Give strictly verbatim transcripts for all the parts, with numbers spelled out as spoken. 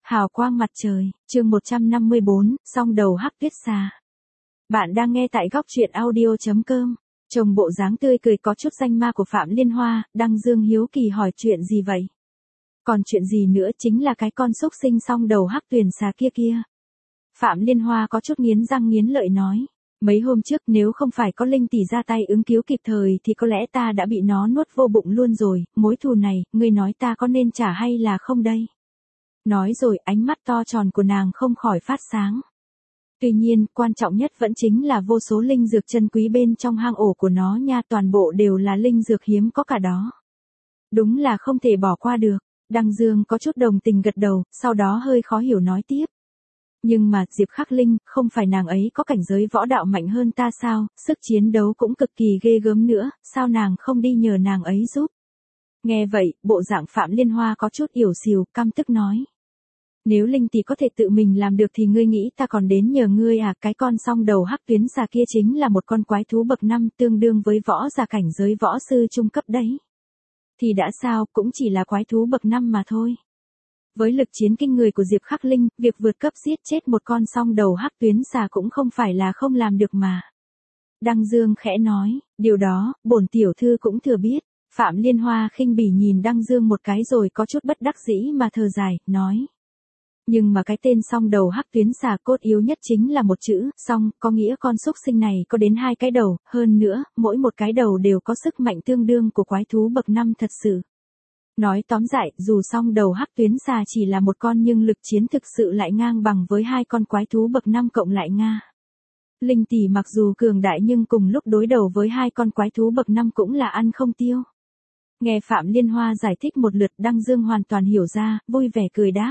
Hào quang mặt trời, chương một trăm năm mươi bốn, song đầu hắc tuyết xà. Bạn đang nghe tại góc truyện audio chấm com. Trông bộ dáng tươi cười có chút danh ma của Phạm Liên Hoa, Đăng Dương hiếu kỳ hỏi chuyện gì vậy? Còn chuyện gì nữa, chính là cái con xúc sinh song đầu hắc tuyền xà kia kia. Phạm Liên Hoa có chút nghiến răng nghiến lợi nói. Mấy hôm trước nếu không phải có Linh tỷ ra tay ứng cứu kịp thời thì có lẽ ta đã bị nó nuốt vô bụng luôn rồi, mối thù này, ngươi nói ta có nên trả hay là không đây? Nói rồi ánh mắt to tròn của nàng không khỏi phát sáng. Tuy nhiên, quan trọng nhất vẫn chính là vô số linh dược chân quý bên trong hang ổ của nó nha, toàn bộ đều là linh dược hiếm có cả đó. Đúng là không thể bỏ qua được. Đăng Dương có chút đồng tình gật đầu, sau đó hơi khó hiểu nói tiếp. Nhưng mà, Diệp Khắc Linh, không phải nàng ấy có cảnh giới võ đạo mạnh hơn ta sao, sức chiến đấu cũng cực kỳ ghê gớm nữa, sao nàng không đi nhờ nàng ấy giúp? Nghe vậy, bộ dạng Phạm Liên Hoa có chút yểu xìu, căm tức nói. Nếu Linh tỷ có thể tự mình làm được thì ngươi nghĩ ta còn đến nhờ ngươi à? Cái con song đầu hắc tuyến xà kia chính là một con quái thú bậc năm, tương đương với võ giả cảnh giới võ sư trung cấp đấy. Thì đã sao, cũng chỉ là quái thú bậc năm mà thôi. Với lực chiến kinh người của Diệp Khắc Linh, việc vượt cấp giết chết một con song đầu hắc tuyến xà cũng không phải là không làm được mà. Đăng Dương khẽ nói, điều đó, bổn tiểu thư cũng thừa biết. Phạm Liên Hoa khinh bỉ nhìn Đăng Dương một cái rồi có chút bất đắc dĩ mà thở dài, nói. Nhưng mà cái tên song đầu hắc tuyến xà cốt yếu nhất chính là một chữ, song, có nghĩa con xúc sinh này có đến hai cái đầu, hơn nữa, mỗi một cái đầu đều có sức mạnh tương đương của quái thú bậc năm thật sự. Nói tóm lại, dù song đầu hắc tuyến xà chỉ là một con nhưng lực chiến thực sự lại ngang bằng với hai con quái thú bậc năm cộng lại Nga. Linh tỷ mặc dù cường đại nhưng cùng lúc đối đầu với hai con quái thú bậc năm cũng là ăn không tiêu. Nghe Phạm Liên Hoa giải thích một lượt, Đăng Dương hoàn toàn hiểu ra, vui vẻ cười đáp.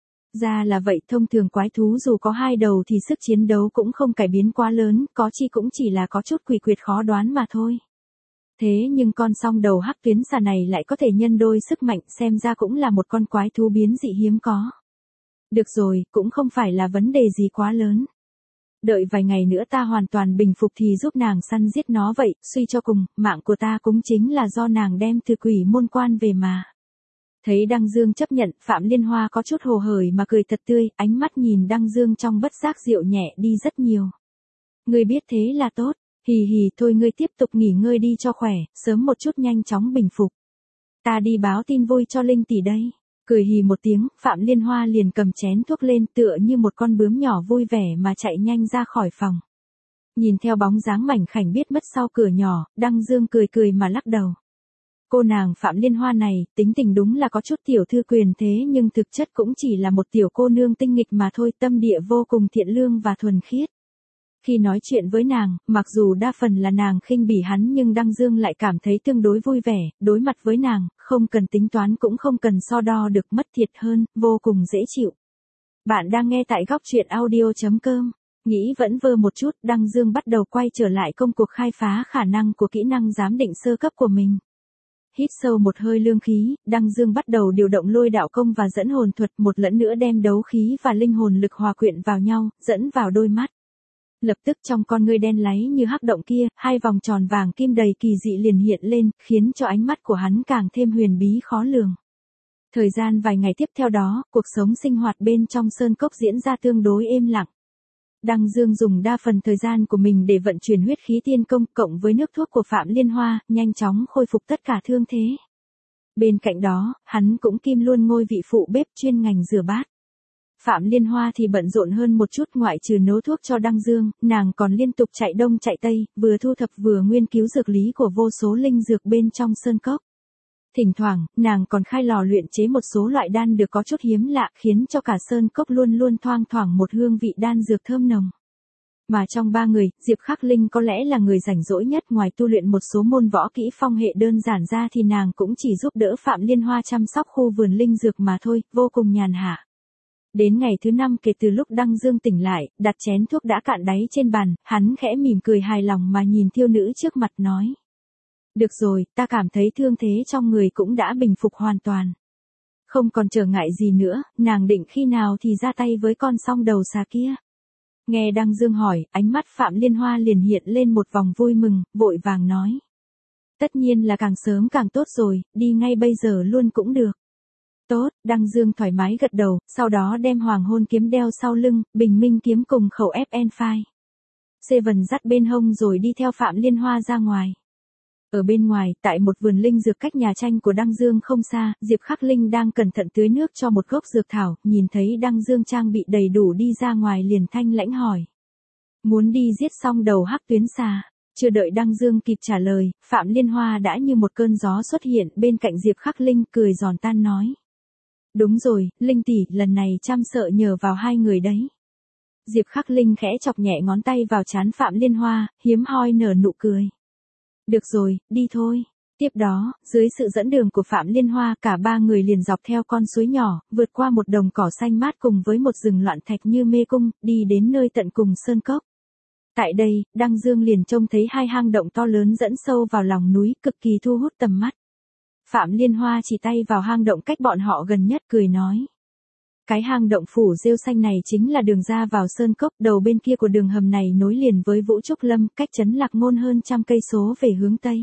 Ra là vậy, thông thường quái thú dù có hai đầu thì sức chiến đấu cũng không cải biến quá lớn, có chi cũng chỉ là có chút quỷ quyệt khó đoán mà thôi. Thế nhưng con song đầu hắc tuyến xà này lại có thể nhân đôi sức mạnh, xem ra cũng là một con quái thú biến dị hiếm có. Được rồi, cũng không phải là vấn đề gì quá lớn. Đợi vài ngày nữa ta hoàn toàn bình phục thì giúp nàng săn giết nó vậy, suy cho cùng, mạng của ta cũng chính là do nàng đem từ quỷ môn quan về mà. Thấy Đăng Dương chấp nhận, Phạm Liên Hoa có chút hồ hởi mà cười thật tươi, ánh mắt nhìn Đăng Dương trong bất giác dịu nhẹ đi rất nhiều. Ngươi biết thế là tốt, hì hì thôi ngươi tiếp tục nghỉ ngơi đi cho khỏe, sớm một chút nhanh chóng bình phục. Ta đi báo tin vui cho Linh tỷ đây. Cười hì một tiếng, Phạm Liên Hoa liền cầm chén thuốc lên tựa như một con bướm nhỏ vui vẻ mà chạy nhanh ra khỏi phòng. Nhìn theo bóng dáng mảnh khảnh biết mất sau cửa nhỏ, Đăng Dương cười cười mà lắc đầu. Cô nàng Phạm Liên Hoa này, tính tình đúng là có chút tiểu thư quyền thế nhưng thực chất cũng chỉ là một tiểu cô nương tinh nghịch mà thôi, tâm địa vô cùng thiện lương và thuần khiết. Khi nói chuyện với nàng, mặc dù đa phần là nàng khinh bỉ hắn nhưng Đăng Dương lại cảm thấy tương đối vui vẻ, đối mặt với nàng, không cần tính toán cũng không cần so đo được, mất thiệt hơn, vô cùng dễ chịu. Bạn đang nghe tại góc truyện audio chấm com. Nghĩ vẫn vơ một chút, Đăng Dương bắt đầu quay trở lại công cuộc khai phá khả năng của kỹ năng giám định sơ cấp của mình. Hít sâu một hơi lương khí, Đăng Dương bắt đầu điều động lôi đạo công và dẫn hồn thuật, một lần nữa đem đấu khí và linh hồn lực hòa quyện vào nhau, dẫn vào đôi mắt. Lập tức trong con ngươi đen láy như hắc động kia, hai vòng tròn vàng kim đầy kỳ dị liền hiện lên, khiến cho ánh mắt của hắn càng thêm huyền bí khó lường. Thời gian vài ngày tiếp theo đó, cuộc sống sinh hoạt bên trong sơn cốc diễn ra tương đối êm lặng. Đăng Dương dùng đa phần thời gian của mình để vận chuyển huyết khí tiên công, cộng với nước thuốc của Phạm Liên Hoa, nhanh chóng khôi phục tất cả thương thế. Bên cạnh đó, hắn cũng kim luôn ngôi vị phụ bếp chuyên ngành rửa bát. Phạm Liên Hoa thì bận rộn hơn một chút, ngoại trừ nấu thuốc cho Đăng Dương, nàng còn liên tục chạy đông chạy tây, vừa thu thập vừa nghiên cứu dược lý của vô số linh dược bên trong sơn cốc. Thỉnh thoảng, nàng còn khai lò luyện chế một số loại đan được có chút hiếm lạ, khiến cho cả sơn cốc luôn luôn thoang thoảng một hương vị đan dược thơm nồng. Mà trong ba người, Diệp Khắc Linh có lẽ là người rảnh rỗi nhất, ngoài tu luyện một số môn võ kỹ phong hệ đơn giản ra thì nàng cũng chỉ giúp đỡ Phạm Liên Hoa chăm sóc khu vườn linh dược mà thôi, vô cùng nhàn hạ. Đến ngày thứ năm kể từ lúc Đăng Dương tỉnh lại, đặt chén thuốc đã cạn đáy trên bàn, hắn khẽ mỉm cười hài lòng mà nhìn thiếu nữ trước mặt nói. Được rồi, ta cảm thấy thương thế trong người cũng đã bình phục hoàn toàn. Không còn trở ngại gì nữa, nàng định khi nào thì ra tay với con song đầu xà kia. Nghe Đăng Dương hỏi, ánh mắt Phạm Liên Hoa liền hiện lên một vòng vui mừng, vội vàng nói. Tất nhiên là càng sớm càng tốt rồi, đi ngay bây giờ luôn cũng được. Tốt, Đăng Dương thoải mái gật đầu, sau đó đem hoàng hôn kiếm đeo sau lưng, bình minh kiếm cùng khẩu ép en năm. Seven dắt bên hông rồi đi theo Phạm Liên Hoa ra ngoài. Ở bên ngoài, tại một vườn linh dược cách nhà tranh của Đăng Dương không xa, Diệp Khắc Linh đang cẩn thận tưới nước cho một gốc dược thảo, nhìn thấy Đăng Dương trang bị đầy đủ đi ra ngoài liền thanh lãnh hỏi. Muốn đi giết xong đầu hắc tuyến xà. Chưa đợi Đăng Dương kịp trả lời, Phạm Liên Hoa đã như một cơn gió xuất hiện bên cạnh Diệp Khắc Linh, cười giòn tan nói. Đúng rồi, Linh tỷ, lần này chăm sợ nhờ vào hai người đấy. Diệp Khắc Linh khẽ chọc nhẹ ngón tay vào trán Phạm Liên Hoa, hiếm hoi nở nụ cười. Được rồi, đi thôi. Tiếp đó, dưới sự dẫn đường của Phạm Liên Hoa, cả ba người liền dọc theo con suối nhỏ, vượt qua một đồng cỏ xanh mát cùng với một rừng loạn thạch như mê cung, đi đến nơi tận cùng sơn cốc. Tại đây, Đăng Dương liền trông thấy hai hang động to lớn dẫn sâu vào lòng núi, cực kỳ thu hút tầm mắt. Phạm Liên Hoa chỉ tay vào hang động cách bọn họ gần nhất, cười nói. Cái hang động phủ rêu xanh này chính là đường ra vào sơn cốc, đầu bên kia của đường hầm này nối liền với Vũ Trúc Lâm, cách trấn Lạc Ngôn hơn trăm cây số về hướng tây.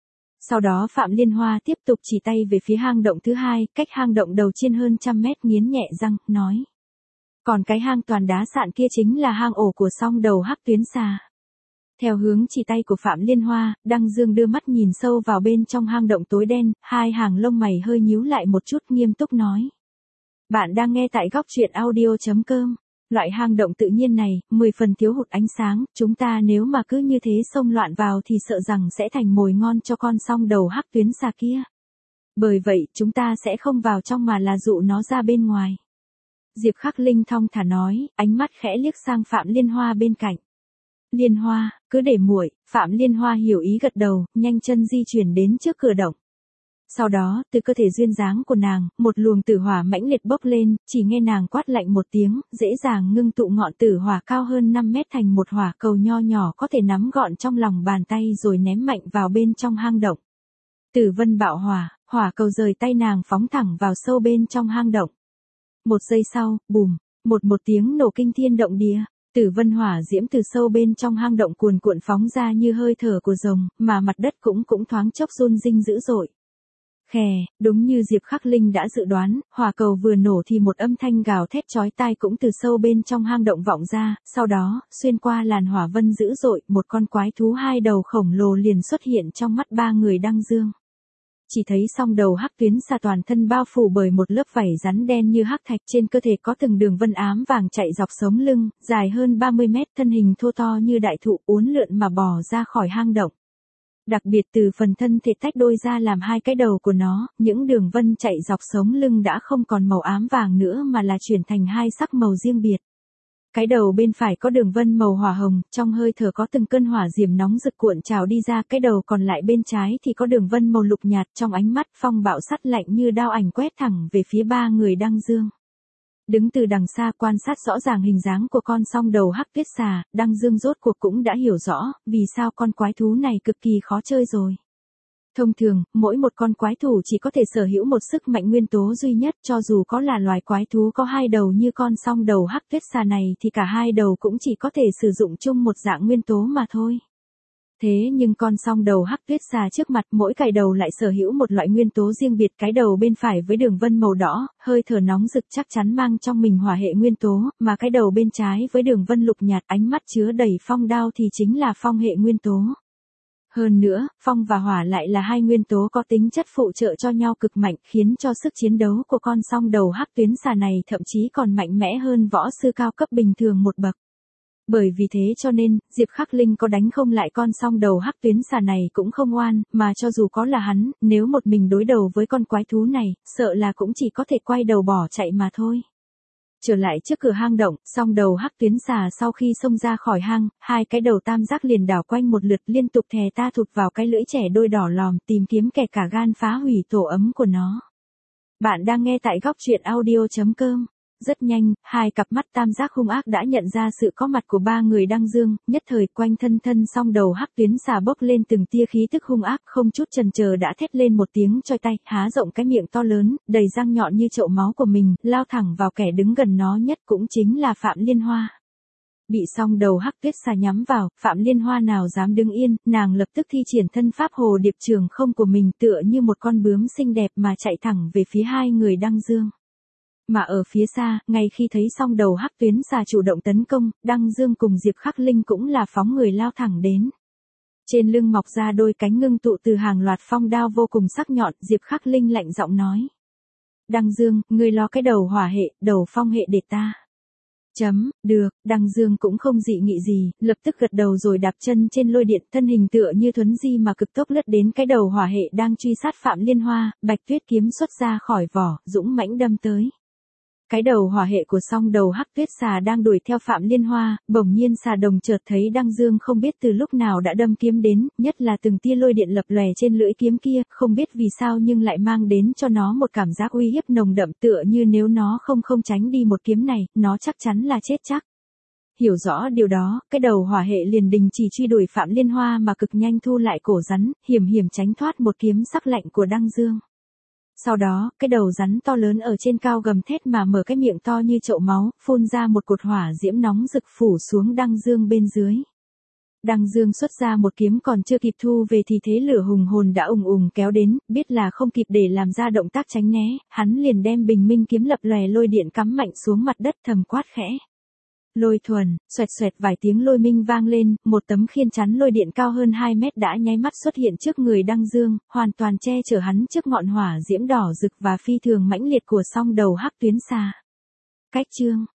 Sau đó Phạm Liên Hoa tiếp tục chỉ tay về phía hang động thứ hai, cách hang động đầu trên hơn trăm mét, nghiến nhẹ răng, nói. Còn cái hang toàn đá sạn kia chính là hang ổ của song đầu hắc tuyến xà. Theo hướng chỉ tay của Phạm Liên Hoa, Đăng Dương đưa mắt nhìn sâu vào bên trong hang động tối đen, hai hàng lông mày hơi nhíu lại một chút, nghiêm túc nói. Bạn đang nghe tại góc truyện audio chấm com. Loại hang động tự nhiên này, mười phần thiếu hụt ánh sáng, chúng ta nếu mà cứ như thế xông loạn vào thì sợ rằng sẽ thành mồi ngon cho con song đầu hắc tuyến xà kia. Bởi vậy, chúng ta sẽ không vào trong mà là dụ nó ra bên ngoài. Diệp Khắc Linh thong thả nói, ánh mắt khẽ liếc sang Phạm Liên Hoa bên cạnh. Liên Hoa, cứ để muội. Phạm Liên Hoa hiểu ý gật đầu, nhanh chân di chuyển đến trước cửa động. Sau đó, từ cơ thể duyên dáng của nàng, một luồng tử hỏa mãnh liệt bốc lên, chỉ nghe nàng quát lạnh một tiếng, dễ dàng ngưng tụ ngọn tử hỏa cao hơn năm mét thành một hỏa cầu nho nhỏ có thể nắm gọn trong lòng bàn tay rồi ném mạnh vào bên trong hang động. Tử vân bạo hỏa, hỏa cầu rời tay nàng phóng thẳng vào sâu bên trong hang động. Một giây sau, bùm, một một tiếng nổ kinh thiên động địa, tử vân hỏa diễm từ sâu bên trong hang động cuồn cuộn phóng ra như hơi thở của rồng, mà mặt đất cũng cũng thoáng chốc run rinh dữ dội. Khè, đúng như Diệp Khắc Linh đã dự đoán, hỏa cầu vừa nổ thì một âm thanh gào thét chói tai cũng từ sâu bên trong hang động vọng ra, sau đó, xuyên qua làn hỏa vân dữ dội, một con quái thú hai đầu khổng lồ liền xuất hiện trong mắt ba người Đăng Dương. Chỉ thấy song đầu hắc tuyến xà toàn thân bao phủ bởi một lớp vảy rắn đen như hắc thạch, trên cơ thể có từng đường vân ám vàng chạy dọc sống lưng, dài hơn ba mươi mét, thân hình thô to như đại thụ, uốn lượn mà bò ra khỏi hang động. Đặc biệt từ phần thân thể tách đôi ra làm hai cái đầu của nó, những đường vân chạy dọc sống lưng đã không còn màu ám vàng nữa mà là chuyển thành hai sắc màu riêng biệt. Cái đầu bên phải có đường vân màu hỏa hồng, trong hơi thở có từng cơn hỏa diệm nóng rực cuộn trào đi ra, cái đầu còn lại bên trái thì có đường vân màu lục nhạt, trong ánh mắt phong bạo sắt lạnh như đao ảnh quét thẳng về phía ba người Đăng Dương. Đứng từ đằng xa quan sát rõ ràng hình dáng của con song đầu hắc tuyết xà, Đăng Dương rốt cuộc cũng đã hiểu rõ, vì sao con quái thú này cực kỳ khó chơi rồi. Thông thường, mỗi một con quái thú chỉ có thể sở hữu một sức mạnh nguyên tố duy nhất, cho dù có là loài quái thú có hai đầu như con song đầu hắc tuyết xà này thì cả hai đầu cũng chỉ có thể sử dụng chung một dạng nguyên tố mà thôi. Thế nhưng con song đầu hắc tuyết xà trước mặt mỗi cái đầu lại sở hữu một loại nguyên tố riêng biệt, cái đầu bên phải với đường vân màu đỏ, hơi thở nóng rực chắc chắn mang trong mình hỏa hệ nguyên tố, mà cái đầu bên trái với đường vân lục nhạt ánh mắt chứa đầy phong đao thì chính là phong hệ nguyên tố. Hơn nữa, phong và hỏa lại là hai nguyên tố có tính chất phụ trợ cho nhau cực mạnh, khiến cho sức chiến đấu của con song đầu hắc tuyến xà này thậm chí còn mạnh mẽ hơn võ sư cao cấp bình thường một bậc. Bởi vì thế cho nên, Diệp Khắc Linh có đánh không lại con song đầu hắc tuyến xà này cũng không oan, mà cho dù có là hắn, nếu một mình đối đầu với con quái thú này, sợ là cũng chỉ có thể quay đầu bỏ chạy mà thôi. Trở lại trước cửa hang động, song đầu hắc tuyến xà sau khi xông ra khỏi hang, hai cái đầu tam giác liền đảo quanh một lượt, liên tục thè ta thụt vào cái lưỡi trẻ đôi đỏ lòm, tìm kiếm kẻ cả gan phá hủy tổ ấm của nó. Bạn đang nghe tại góc truyện audio chấm com. Rất nhanh, hai cặp mắt tam giác hung ác đã nhận ra sự có mặt của ba người Đăng Dương, nhất thời quanh thân thân song đầu hắc tuyến xà bốc lên từng tia khí tức hung ác, không chút chần chờ đã thét lên một tiếng choi tai, há rộng cái miệng to lớn, đầy răng nhọn như chậu máu của mình, lao thẳng vào kẻ đứng gần nó nhất, cũng chính là Phạm Liên Hoa. Bị song đầu hắc tuyết xà nhắm vào, Phạm Liên Hoa nào dám đứng yên, nàng lập tức thi triển thân pháp hồ điệp trường không của mình tựa như một con bướm xinh đẹp mà chạy thẳng về phía hai người Đăng Dương. Mà ở phía xa, ngay khi thấy song đầu hắc tuyến xà chủ động tấn công, Đăng Dương cùng Diệp Khắc Linh cũng là phóng người lao thẳng đến. Trên lưng mọc ra đôi cánh ngưng tụ từ hàng loạt phong đao vô cùng sắc nhọn, Diệp Khắc Linh lạnh giọng nói. Đăng Dương, ngươi lo cái đầu hỏa hệ, đầu phong hệ để ta. Chấm, được, Đăng Dương cũng không dị nghị gì, lập tức gật đầu rồi đạp chân trên lôi điện, thân hình tựa như thuấn di mà cực tốc lướt đến cái đầu hỏa hệ đang truy sát Phạm Liên Hoa, Bạch Tuyết kiếm xuất ra khỏi vỏ, dũng mãnh đâm tới. Cái đầu hỏa hệ của song đầu hắc tuyết xà đang đuổi theo Phạm Liên Hoa, bỗng nhiên xà đồng chợt thấy Đăng Dương không biết từ lúc nào đã đâm kiếm đến, nhất là từng tia lôi điện lập lòe trên lưỡi kiếm kia, không biết vì sao nhưng lại mang đến cho nó một cảm giác uy hiếp nồng đậm tựa như nếu nó không không tránh đi một kiếm này, nó chắc chắn là chết chắc. Hiểu rõ điều đó, cái đầu hỏa hệ liền đình chỉ truy đuổi Phạm Liên Hoa mà cực nhanh thu lại cổ rắn, hiểm hiểm tránh thoát một kiếm sắc lạnh của Đăng Dương. Sau đó, cái đầu rắn to lớn ở trên cao gầm thét mà mở cái miệng to như chậu máu, phun ra một cột hỏa diễm nóng rực phủ xuống Đăng Dương bên dưới. Đăng Dương xuất ra một kiếm còn chưa kịp thu về thì thế lửa hùng hồn đã ùng ùng kéo đến, biết là không kịp để làm ra động tác tránh né, hắn liền đem bình minh kiếm lập lòe lôi điện cắm mạnh xuống mặt đất thầm quát khẽ. Lôi thuần, xoẹt xoẹt vài tiếng lôi minh vang lên, một tấm khiên chắn lôi điện cao hơn hai mét đã nháy mắt xuất hiện trước người Đăng Dương, hoàn toàn che chở hắn trước ngọn hỏa diễm đỏ rực và phi thường mãnh liệt của song đầu hắc tuyến xà. Cách chương